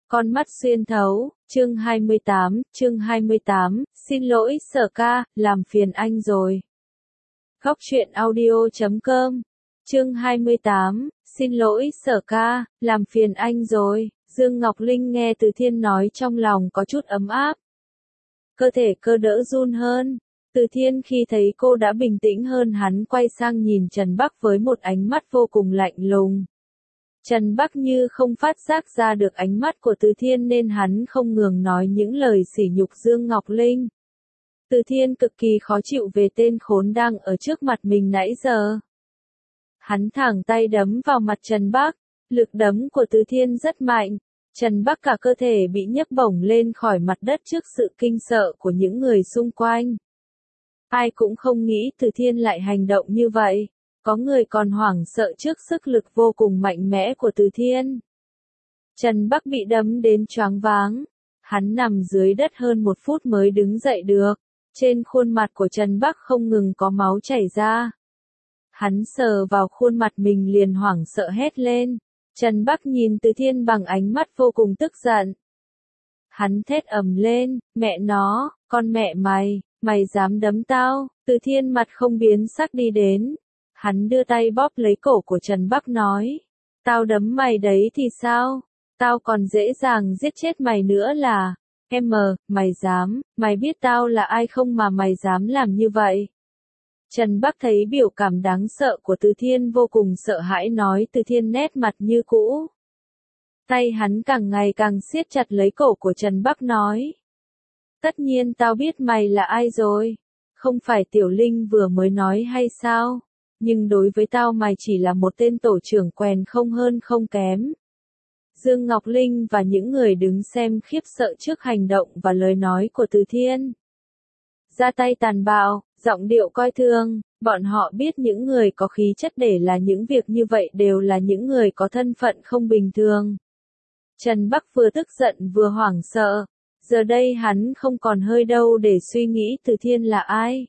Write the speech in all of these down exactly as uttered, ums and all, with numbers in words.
Con mắt xuyên thấu, chương hai mươi tám, chương hai mươi tám, xin lỗi Sở ca, làm phiền anh rồi. Góc truyện audio chấm com, chương hai mươi tám, xin lỗi Sở ca, làm phiền anh rồi. Dương Ngọc Linh nghe Từ Thiên nói trong lòng có chút ấm áp. Cơ thể cơ đỡ run hơn. Từ Thiên khi thấy cô đã bình tĩnh hơn hắn quay sang nhìn Trần Bắc với một ánh mắt vô cùng lạnh lùng. Trần Bắc như không phát giác ra được ánh mắt của Từ Thiên nên hắn không ngừng nói những lời sỉ nhục Dương Ngọc Linh. Từ Thiên cực kỳ khó chịu về tên khốn đang ở trước mặt mình nãy giờ. Hắn thẳng tay đấm vào mặt Trần Bắc, lực đấm của Từ Thiên rất mạnh. Trần Bắc cả cơ thể bị nhấc bổng lên khỏi mặt đất trước sự kinh sợ của những người xung quanh. Ai cũng không nghĩ Từ Thiên lại hành động như vậy. Có người còn hoảng sợ trước sức lực vô cùng mạnh mẽ của Từ Thiên. Trần Bắc bị đấm đến choáng váng. Hắn nằm dưới đất hơn một phút mới đứng dậy được. Trên khuôn mặt của Trần Bắc không ngừng có máu chảy ra. Hắn sờ vào khuôn mặt mình liền hoảng sợ hét lên. Trần Bắc nhìn Từ Thiên bằng ánh mắt vô cùng tức giận. Hắn thét ầm lên, mẹ nó, con mẹ mày, mày dám đấm tao. Từ Thiên mặt không biến sắc đi đến. Hắn đưa tay bóp lấy cổ của Trần Bắc nói. Tao đấm mày đấy thì sao? Tao còn dễ dàng giết chết mày nữa là. Em mờ, mày dám, mày biết tao là ai không mà mày dám làm như vậy? Trần Bắc thấy biểu cảm đáng sợ của Từ Thiên vô cùng sợ hãi nói. Từ Thiên nét mặt như cũ. Tay hắn càng ngày càng siết chặt lấy cổ của Trần Bắc nói. Tất nhiên tao biết mày là ai rồi. Không phải Tiểu Linh vừa mới nói hay sao? Nhưng đối với tao mày chỉ là một tên tổ trưởng quèn không hơn không kém. Dương Ngọc Linh và những người đứng xem khiếp sợ trước hành động và lời nói của Từ Thiên. Ra tay tàn bạo, giọng điệu coi thường, bọn họ biết những người có khí chất để là những việc như vậy đều là những người có thân phận không bình thường. Trần Bắc vừa tức giận vừa hoảng sợ, giờ đây hắn không còn hơi đâu để suy nghĩ Từ Thiên là ai.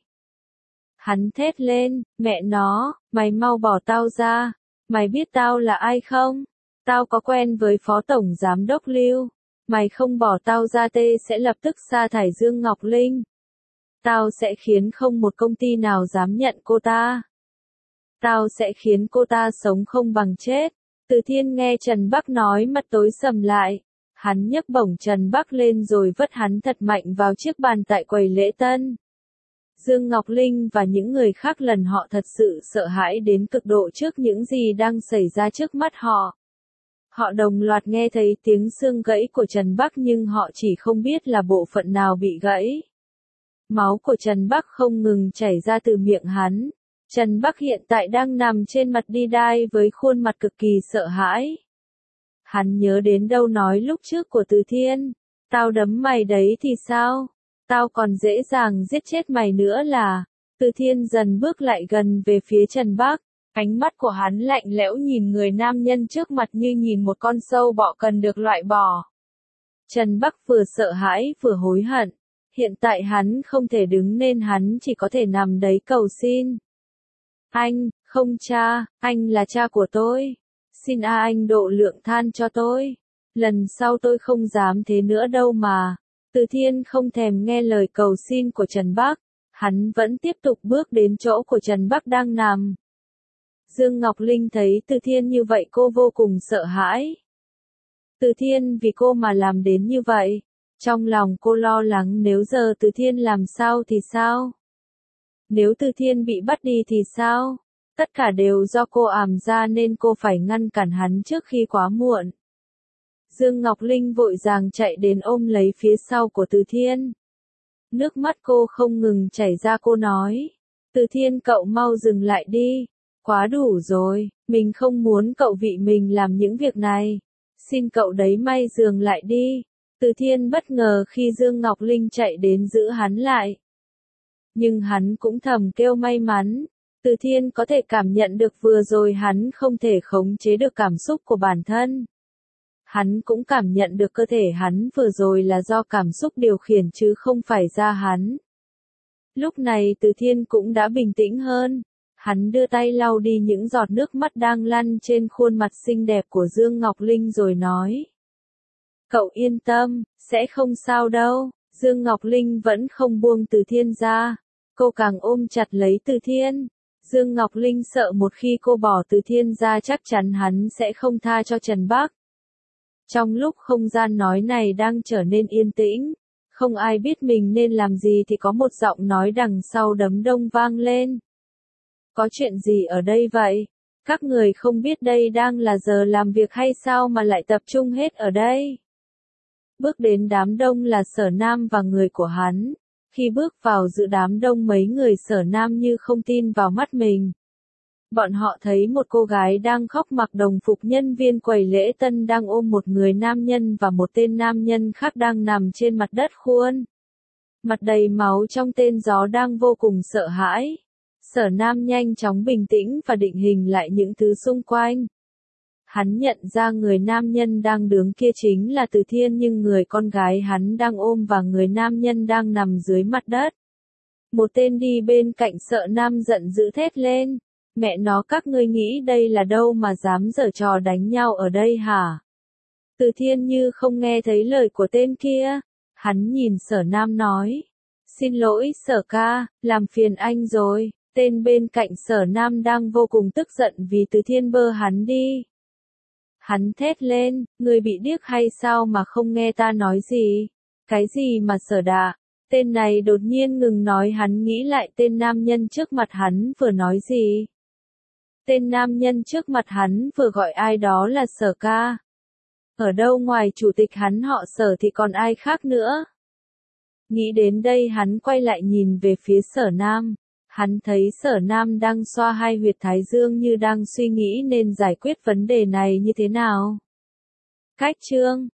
Hắn thét lên, mẹ nó, mày mau bỏ tao ra, mày biết tao là ai không? Tao có quen với Phó Tổng Giám Đốc Lưu, mày không bỏ tao ra tê sẽ lập tức sa thải Dương Ngọc Linh. Tao sẽ khiến không một công ty nào dám nhận cô ta. Tao sẽ khiến cô ta sống không bằng chết. Từ Thiên nghe Trần Bắc nói mặt tối sầm lại. Hắn nhấc bổng Trần Bắc lên rồi vất hắn thật mạnh vào chiếc bàn tại quầy lễ tân. Dương Ngọc Linh và những người khác lần họ thật sự sợ hãi đến cực độ trước những gì đang xảy ra trước mắt họ. Họ đồng loạt nghe thấy tiếng xương gãy của Trần Bắc nhưng họ chỉ không biết là bộ phận nào bị gãy. Máu của Trần Bắc không ngừng chảy ra từ miệng hắn. Trần Bắc hiện tại đang nằm trên mặt đi đai với khuôn mặt cực kỳ sợ hãi. Hắn nhớ đến đâu nói lúc trước của Từ Thiên. Tao đấm mày đấy thì sao? Tao còn dễ dàng giết chết mày nữa là. Từ Thiên dần bước lại gần về phía Trần Bắc. Ánh mắt của hắn lạnh lẽo nhìn người nam nhân trước mặt như nhìn một con sâu bọ cần được loại bỏ. Trần Bắc vừa sợ hãi vừa hối hận. Hiện tại hắn không thể đứng nên hắn chỉ có thể nằm đấy cầu xin. Anh, không cha, anh là cha của tôi. Xin a anh độ lượng than cho tôi. Lần sau tôi không dám thế nữa đâu mà. Từ Thiên không thèm nghe lời cầu xin của Trần Bắc. Hắn vẫn tiếp tục bước đến chỗ của Trần Bắc đang nằm. Dương Ngọc Linh thấy Từ Thiên như vậy cô vô cùng sợ hãi. Từ Thiên vì cô mà làm đến như vậy. Trong lòng cô lo lắng nếu giờ Từ Thiên làm sao thì sao? Nếu Từ Thiên bị bắt đi thì sao? Tất cả đều do cô ảm ra nên cô phải ngăn cản hắn trước khi quá muộn. Dương Ngọc Linh vội vàng chạy đến ôm lấy phía sau của Từ Thiên. Nước mắt cô không ngừng chảy ra cô nói. Từ Thiên cậu mau dừng lại đi. Quá đủ rồi, mình không muốn cậu vị mình làm những việc này. Xin cậu đấy may dừng lại đi. Từ Thiên bất ngờ khi Dương Ngọc Linh chạy đến giữ hắn lại. Nhưng hắn cũng thầm kêu may mắn. Từ Thiên có thể cảm nhận được vừa rồi hắn không thể khống chế được cảm xúc của bản thân. Hắn cũng cảm nhận được cơ thể hắn vừa rồi là do cảm xúc điều khiển chứ không phải da hắn. Lúc này Từ Thiên cũng đã bình tĩnh hơn. Hắn đưa tay lau đi những giọt nước mắt đang lăn trên khuôn mặt xinh đẹp của Dương Ngọc Linh rồi nói. Cậu yên tâm, sẽ không sao đâu. Dương Ngọc Linh vẫn không buông Từ Thiên ra. Cô càng ôm chặt lấy Từ Thiên. Dương Ngọc Linh sợ một khi cô bỏ Từ Thiên ra chắc chắn hắn sẽ không tha cho Trần Bắc. Trong lúc không gian nói này đang trở nên yên tĩnh, không ai biết mình nên làm gì thì có một giọng nói đằng sau đám đông vang lên. Có chuyện gì ở đây vậy? Các người không biết đây đang là giờ làm việc hay sao mà lại tập trung hết ở đây? Bước đến đám đông là Sở Nam và người của hắn. Khi bước vào giữa đám đông mấy người Sở Nam như không tin vào mắt mình. Bọn họ thấy một cô gái đang khóc mặc đồng phục nhân viên quầy lễ tân đang ôm một người nam nhân và một tên nam nhân khác đang nằm trên mặt đất khuôn. Mặt đầy máu trong tên gió đang vô cùng sợ hãi. Sở Nam nhanh chóng bình tĩnh và định hình lại những thứ xung quanh. Hắn nhận ra người nam nhân đang đứng kia chính là Từ Thiên nhưng người con gái hắn đang ôm và người nam nhân đang nằm dưới mặt đất. Một tên đi bên cạnh Sở Nam giận dữ thét lên. Mẹ nó các ngươi nghĩ đây là đâu mà dám giở trò đánh nhau ở đây hả? Từ Thiên như không nghe thấy lời của tên kia. Hắn nhìn Sở Nam nói. Xin lỗi Sở ca, làm phiền anh rồi. Tên bên cạnh Sở Nam đang vô cùng tức giận vì Từ Thiên bơ hắn đi. Hắn thét lên, người bị điếc hay sao mà không nghe ta nói gì? Cái gì mà Sở đạ? Tên này đột nhiên ngừng nói, hắn nghĩ lại tên nam nhân trước mặt hắn vừa nói gì. Tên nam nhân trước mặt hắn vừa gọi ai đó là Sở ca. Ở đâu ngoài chủ tịch hắn họ Sở thì còn ai khác nữa? Nghĩ đến đây hắn quay lại nhìn về phía Sở Nam. Hắn thấy Sở Nam đang xoa hai huyệt thái dương như đang suy nghĩ nên giải quyết vấn đề này như thế nào. Cách chương